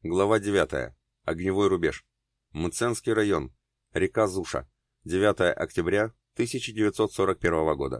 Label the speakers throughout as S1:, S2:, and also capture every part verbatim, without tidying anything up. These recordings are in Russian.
S1: Глава девятая. Огневой рубеж. Мценский район. Река Зуша. девятое октября тысяча девятьсот сорок первого года.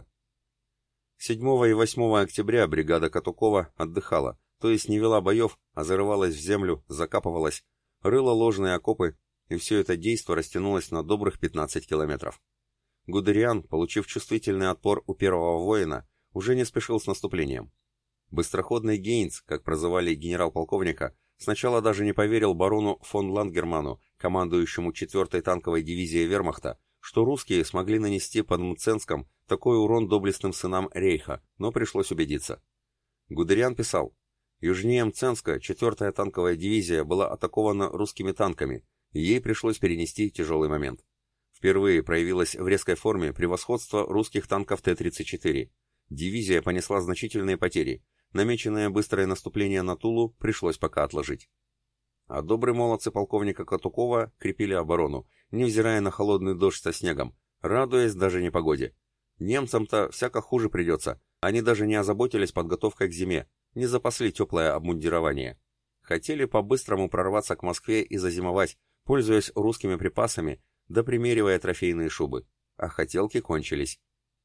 S1: седьмого и восьмого октября бригада Катукова отдыхала, то есть не вела боев, а зарывалась в землю, закапывалась, рыла ложные окопы, и все это действо растянулось на добрых пятнадцать километров. Гудериан, получив чувствительный отпор у первого воина, уже не спешил с наступлением. Быстроходный Гейнц, как прозывали генерал-полковника, сначала даже не поверил барону фон Лангерману, командующему четвертой танковой дивизией вермахта, что русские смогли нанести под Мценском такой урон доблестным сынам Рейха, но пришлось убедиться. Гудериан писал: «Южнее Мценска четвертая танковая дивизия была атакована русскими танками, и ей пришлось перенести тяжелый момент. Впервые проявилось в резкой форме превосходство русских танков Т тридцать четыре. Дивизия понесла значительные потери. Намеченное быстрое наступление на Тулу пришлось пока отложить». А добрые молодцы полковника Катукова крепили оборону, невзирая на холодный дождь со снегом, радуясь даже непогоде. Немцам-то всяко хуже придется, они даже не озаботились подготовкой к зиме, не запасли теплое обмундирование. Хотели по-быстрому прорваться к Москве и зазимовать, пользуясь русскими припасами, да примеривая трофейные шубы. А хотелки кончились.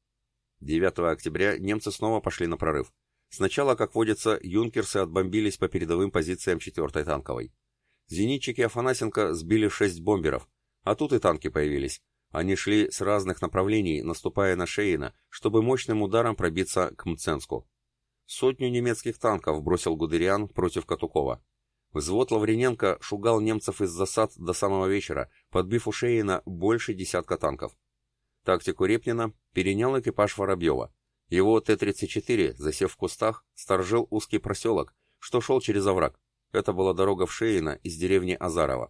S1: девятого октября немцы снова пошли на прорыв. Сначала, как водится, юнкерсы отбомбились по передовым позициям четвертой танковой. Зенитчики Афанасенко сбили шесть бомберов, а тут и танки появились. Они шли с разных направлений, наступая на Шейна, чтобы мощным ударом пробиться к Мценску. Сотню немецких танков бросил Гудериан против Катукова. Взвод Лавриненко шугал немцев из засад до самого вечера, подбив у Шейна больше десятка танков. Тактику Репнина перенял экипаж Воробьева. Его Т тридцать четыре, засев в кустах, сторожил узкий проселок, что шел через овраг. Это была дорога в Шейна из деревни Азарова.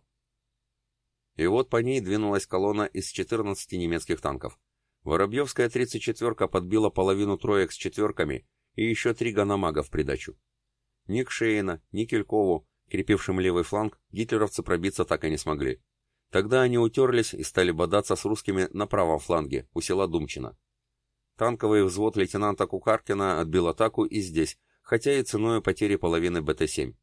S1: И вот по ней двинулась колонна из четырнадцати немецких танков. Воробьевская тридцать четверка подбила половину троек с четверками и еще три ганамага в придачу. Ни к Шейна, ни к Келькову, крепившим левый фланг, гитлеровцы пробиться так и не смогли. Тогда они утерлись и стали бодаться с русскими на правом фланге, у села Думчино. Танковый взвод лейтенанта Кукаркина отбил атаку и здесь, хотя и ценой потери половины Б Т семь.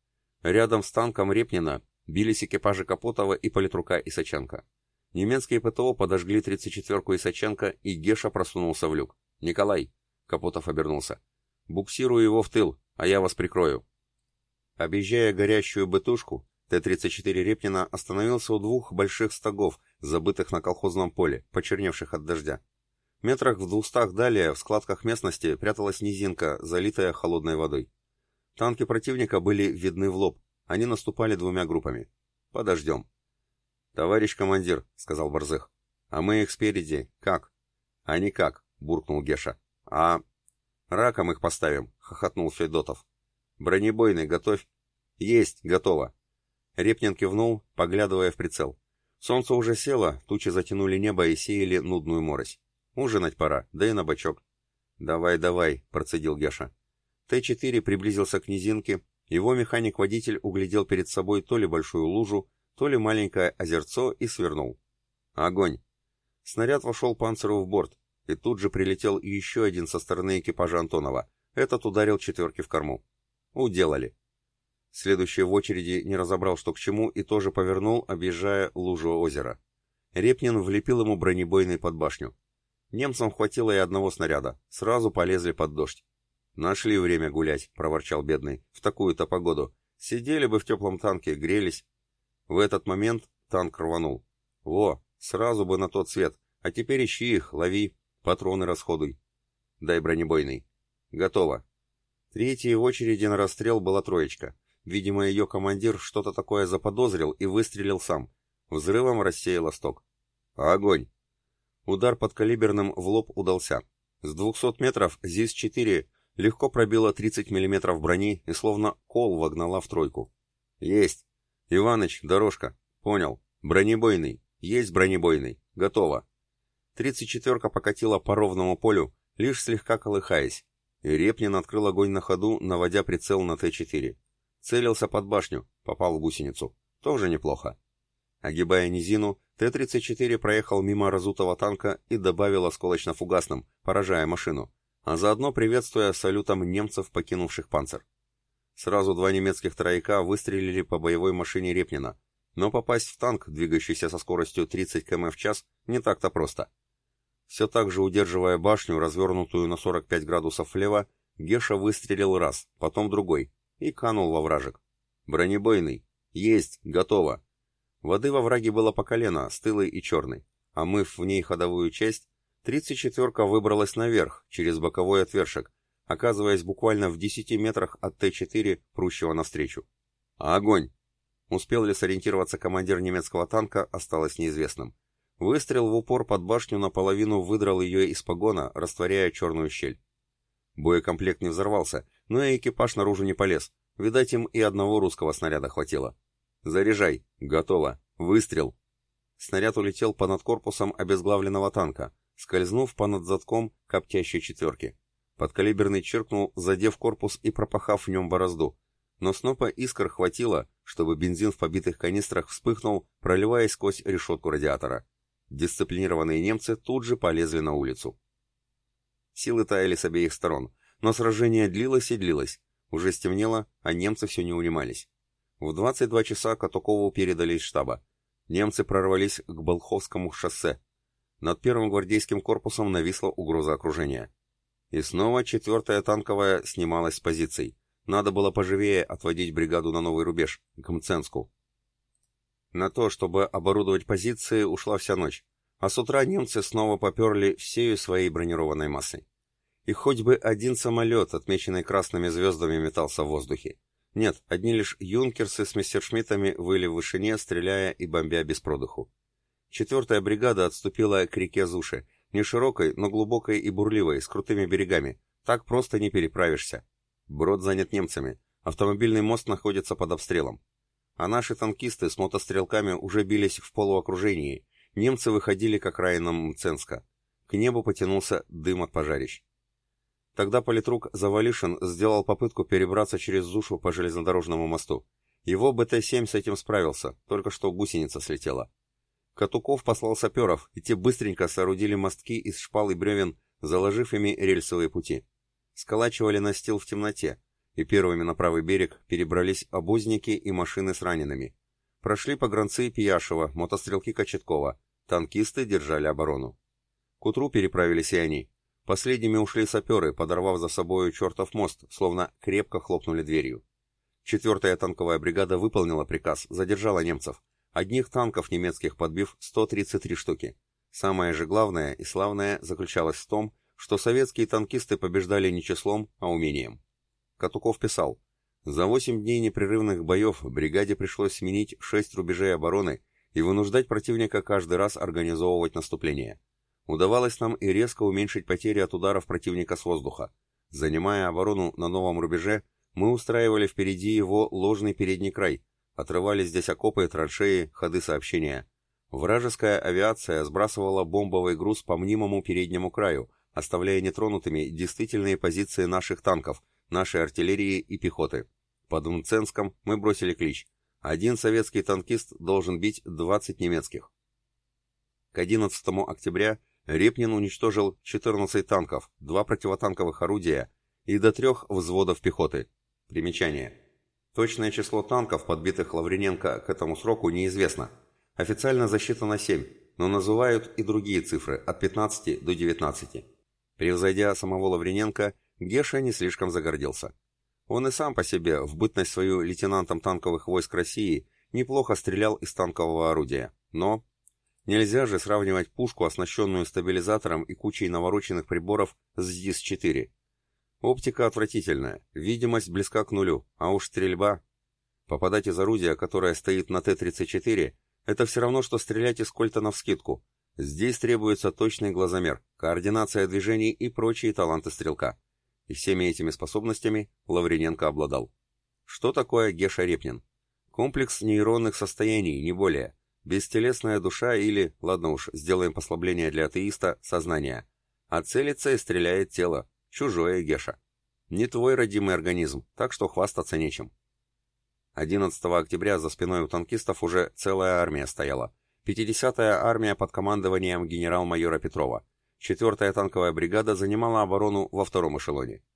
S1: Рядом с танком Репнина бились экипажи Капотова и политрука Исаченко. Немецкие П Т О подожгли тридцать четверку Исаченко, и Геша просунулся в люк. «Николай!» — Капотов обернулся. «Буксирую его в тыл, а я вас прикрою». Объезжая горящую бытушку, Т тридцать четыре Репнина остановился у двух больших стогов, забытых на колхозном поле, почерневших от дождя. Метрах в двухстах далее в складках местности пряталась низинка, залитая холодной водой. Танки противника были видны в лоб, они наступали двумя группами. «Подождем». «Товарищ командир», — сказал Борзых, — «а мы их спереди. Как?» «А никак», — буркнул Геша. «А...» «Раком их поставим», — хохотнул Федотов. «Бронебойный готовь». «Есть, готово». Репнин кивнул, поглядывая в прицел. Солнце уже село, тучи затянули небо и сеяли нудную морось. «Ужинать пора, да и на бочок». «Давай, давай», — процедил Геша. Т четыре приблизился к низинке, его механик-водитель углядел перед собой то ли большую лужу, то ли маленькое озерцо и свернул. «Огонь!» Снаряд вошел Панцеру в борт, и тут же прилетел еще один со стороны экипажа Антонова. Этот ударил четверки в корму. Уделали. Следующий в очереди не разобрал, что к чему, и тоже повернул, объезжая лужу озера. Репнин влепил ему бронебойный под башню. Немцам хватило и одного снаряда, сразу полезли под дождь. «Нашли время гулять», — проворчал бедный, — «в такую-то погоду. Сидели бы в теплом танке, грелись». В этот момент танк рванул. «Во, сразу бы на тот свет, а теперь ищи их, лови, патроны расходуй». «Дай бронебойный». «Готово». Третьей в очереди на расстрел была троечка. Видимо, ее командир что-то такое заподозрил и выстрелил сам. Взрывом рассеял сток. «Огонь!» Удар подкалиберным в лоб удался. С двухсот метров ЗИС четыре легко пробила тридцать миллиметров брони и словно кол вогнала в тройку. «Есть! Иваныч, дорожка! Понял! Бронебойный! Есть бронебойный! Готово!» Тридцать четверка покатила по ровному полю, лишь слегка колыхаясь, и Репнин открыл огонь на ходу, наводя прицел на Т четыре. Целился под башню, попал в гусеницу. Тоже неплохо. Огибая низину, Т тридцать четыре проехал мимо разутого танка и добавил осколочно-фугасным, поражая машину, а заодно приветствуя салютом немцев, покинувших панцир. Сразу два немецких трояка выстрелили по боевой машине Репнина, но попасть в танк, двигающийся со скоростью тридцать километров в час, не так-то просто. Все так же удерживая башню, развернутую на сорок пять градусов влево, Геша выстрелил раз, потом другой, и канул во вражек. «Бронебойный! Есть! Готово!» Воды во враге было по колено, стылой и черной. Омыв в ней ходовую часть, тридцать четвёрка выбралась наверх, через боковой отвершек, оказываясь буквально в десяти метрах от Т четыре, прущего навстречу. «Огонь!» Успел ли сориентироваться командир немецкого танка, осталось неизвестным. Выстрел в упор под башню наполовину выдрал ее из погона, растворяя черную щель. Боекомплект не взорвался, но и экипаж наружу не полез. Видать, им и одного русского снаряда хватило. «Заряжай! Готово! Выстрел!» Снаряд улетел понад корпусом обезглавленного танка, скользнув понад задком коптящей четверки. Подкалиберный чиркнул, задев корпус и пропахав в нем борозду. Но снопа искр хватило, чтобы бензин в побитых канистрах вспыхнул, проливаясь сквозь решетку радиатора. Дисциплинированные немцы тут же полезли на улицу. Силы таяли с обеих сторон, но сражение длилось и длилось. Уже стемнело, а немцы все не унимались. В двадцать два часа Катукову передали из штаба. Немцы прорвались к Болховскому шоссе. Над первым гвардейским корпусом нависла угроза окружения. И снова четвертая танковая снималась с позиций. Надо было поживее отводить бригаду на новый рубеж, к Мценску. На то, чтобы оборудовать позиции, ушла вся ночь. А с утра немцы снова поперли всею своей бронированной массой. И хоть бы один самолет, отмеченный красными звездами, метался в воздухе. Нет, одни лишь юнкерсы с мессершмиттами выли в вышине, стреляя и бомбя без продыху. Четвертая бригада отступила к реке Зуше, не широкой, но глубокой и бурливой, с крутыми берегами. Так просто не переправишься. Брод занят немцами, автомобильный мост находится под обстрелом. А наши танкисты с мотострелками уже бились в полуокружении. Немцы выходили к окраинам Мценска. К небу потянулся дым от пожарищ. Тогда политрук Завалишин сделал попытку перебраться через Зушу по железнодорожному мосту. Его Бэ Тэ семь с этим справился, только что гусеница слетела. Катуков послал саперов, и те быстренько соорудили мостки из шпал и бревен, заложив ими рельсовые пути. Сколачивали настил в темноте, и первыми на правый берег перебрались обозники и машины с ранеными. Прошли погранцы Пияшева, мотострелки Кочеткова, танкисты держали оборону. К утру переправились и они. Последними ушли саперы, подорвав за собою чертов мост, словно крепко хлопнули дверью. Четвертая танковая бригада выполнила приказ, задержала немцев. Одних танков немецких подбив сто тридцать три штуки. Самое же главное и славное заключалось в том, что советские танкисты побеждали не числом, а умением. Катуков писал: «За восемь дней непрерывных боев бригаде пришлось сменить шесть рубежей обороны и вынуждать противника каждый раз организовывать наступление. Удавалось нам и резко уменьшить потери от ударов противника с воздуха. Занимая оборону на новом рубеже, мы устраивали впереди его ложный передний край, отрывали здесь окопы, траншеи, ходы сообщения. Вражеская авиация сбрасывала бомбовый груз по мнимому переднему краю, оставляя нетронутыми действительные позиции наших танков, нашей артиллерии и пехоты. Под Мценском мы бросили клич: один советский танкист должен бить двадцать немецких». К одиннадцатому октября Репнин уничтожил четырнадцать танков, два противотанковых орудия и до трех взводов пехоты. Примечание. Точное число танков, подбитых Лавриненко к этому сроку, неизвестно. Официально засчитано семь, но называют и другие цифры, от пятнадцати до девятнадцати. Превзойдя самого Лавриненко, Геша не слишком загордился. Он и сам по себе, в бытность свою лейтенантом танковых войск России, неплохо стрелял из танкового орудия. Но нельзя же сравнивать пушку, оснащенную стабилизатором и кучей навороченных приборов, с ЗИС четыре. Оптика отвратительная, видимость близка к нулю, а уж стрельба. Попадать из орудия, которое стоит на Т тридцать четыре, это все равно, что стрелять из кольта навскидку. Здесь требуется точный глазомер, координация движений и прочие таланты стрелка. И всеми этими способностями Лавриненко обладал. Что такое Геша Репнин? Комплекс нейронных состояний, не более. Бестелесная душа или, ладно уж, сделаем послабление для атеиста, сознание. А целится и стреляет тело. Чужое, Геша. Не твой родимый организм, так что хвастаться нечем. одиннадцатого октября за спиной у танкистов уже целая армия стояла. пятидесятая армия под командованием генерал-майора Петрова. четвертая танковая бригада занимала оборону во втором эшелоне.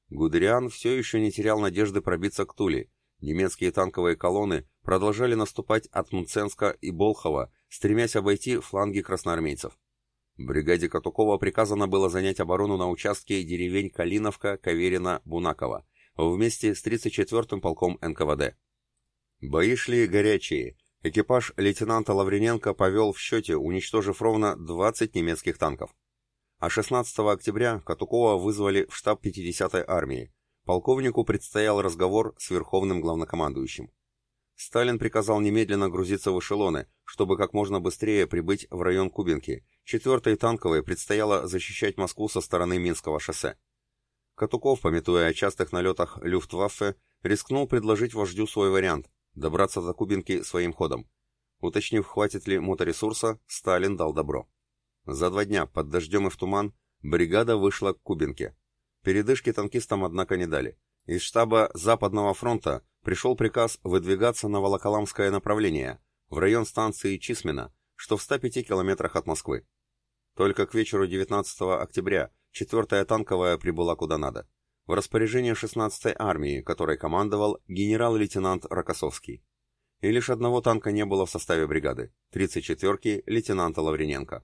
S1: Гудериан все еще не терял надежды пробиться к Туле. Немецкие танковые колонны продолжали наступать от Мценска и Болхова, стремясь обойти фланги красноармейцев. Бригаде Катукова приказано было занять оборону на участке деревень Калиновка, Каверина, Бунаково, вместе с тридцать четвёртым полком эн ка вэ дэ. Бои шли горячие. Экипаж лейтенанта Лавриненко повел в счете, уничтожив ровно двадцать немецких танков. А шестнадцатого октября Катукова вызвали в штаб пятидесятой армии. Полковнику предстоял разговор с верховным главнокомандующим. Сталин приказал немедленно грузиться в эшелоны, чтобы как можно быстрее прибыть в район Кубинки. четвёртой танковой предстояло защищать Москву со стороны Минского шоссе. Катуков, памятуя о частых налетах Люфтваффе, рискнул предложить вождю свой вариант – добраться до Кубинки своим ходом. Уточнив, хватит ли моторесурса, Сталин дал добро. За два дня, под дождем и в туман, бригада вышла к Кубинке. Передышки танкистам, однако, не дали. Из штаба Западного фронта пришел приказ выдвигаться на Волоколамское направление, в район станции Чисмино, что в ста пяти километрах от Москвы. Только к вечеру девятнадцатого октября четвёртая танковая прибыла куда надо, в распоряжение шестнадцатой армии, которой командовал генерал-лейтенант Рокоссовский. И лишь одного танка не было в составе бригады – тридцать четвёрки лейтенанта Лавриненко.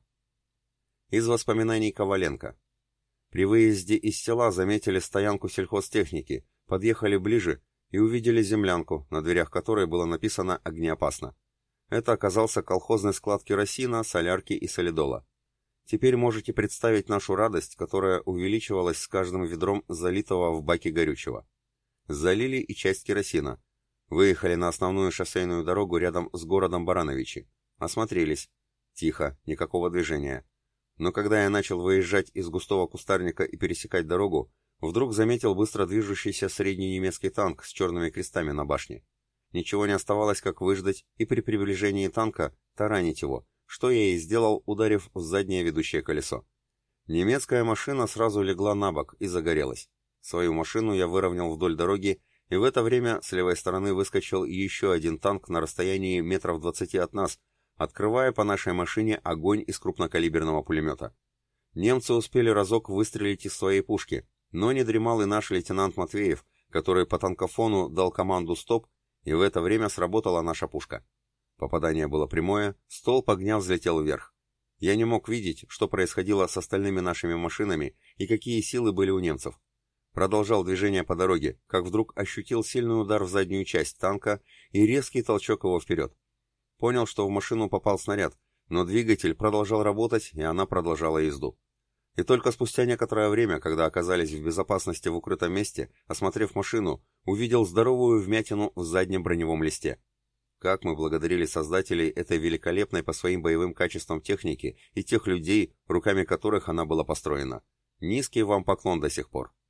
S1: Из воспоминаний Коваленко. При выезде из села заметили стоянку сельхозтехники, подъехали ближе и увидели землянку, на дверях которой было написано «Огнеопасно». Это оказался колхозный склад керосина, солярки и солидола. Теперь можете представить нашу радость, которая увеличивалась с каждым ведром залитого в баке горючего. Залили и часть керосина. Выехали на основную шоссейную дорогу рядом с городом Барановичи. Осмотрелись. Тихо, никакого движения. Но когда я начал выезжать из густого кустарника и пересекать дорогу, вдруг заметил быстро движущийся средний немецкий танк с черными крестами на башне. Ничего не оставалось, как выждать и при приближении танка таранить его, что я и сделал, ударив в заднее ведущее колесо. Немецкая машина сразу легла на бок и загорелась. Свою машину я выровнял вдоль дороги, и в это время с левой стороны выскочил еще один танк на расстоянии метров двадцати от нас, открывая по нашей машине огонь из крупнокалиберного пулемета. Немцы успели разок выстрелить из своей пушки, но не дремал и наш лейтенант Матвеев, который по танкофону дал команду «Стоп», и в это время сработала наша пушка. Попадание было прямое, столб огня взлетел вверх. Я не мог видеть, что происходило с остальными нашими машинами и какие силы были у немцев. Продолжал движение по дороге, как вдруг ощутил сильный удар в заднюю часть танка и резкий толчок его вперед. Понял, что в машину попал снаряд, но двигатель продолжал работать, и она продолжала езду. И только спустя некоторое время, когда оказались в безопасности в укрытом месте, осмотрев машину, увидел здоровую вмятину в заднем броневом листе. Как мы благодарили создателей этой великолепной по своим боевым качествам техники и тех людей, руками которых она была построена. Низкий вам поклон до сих пор.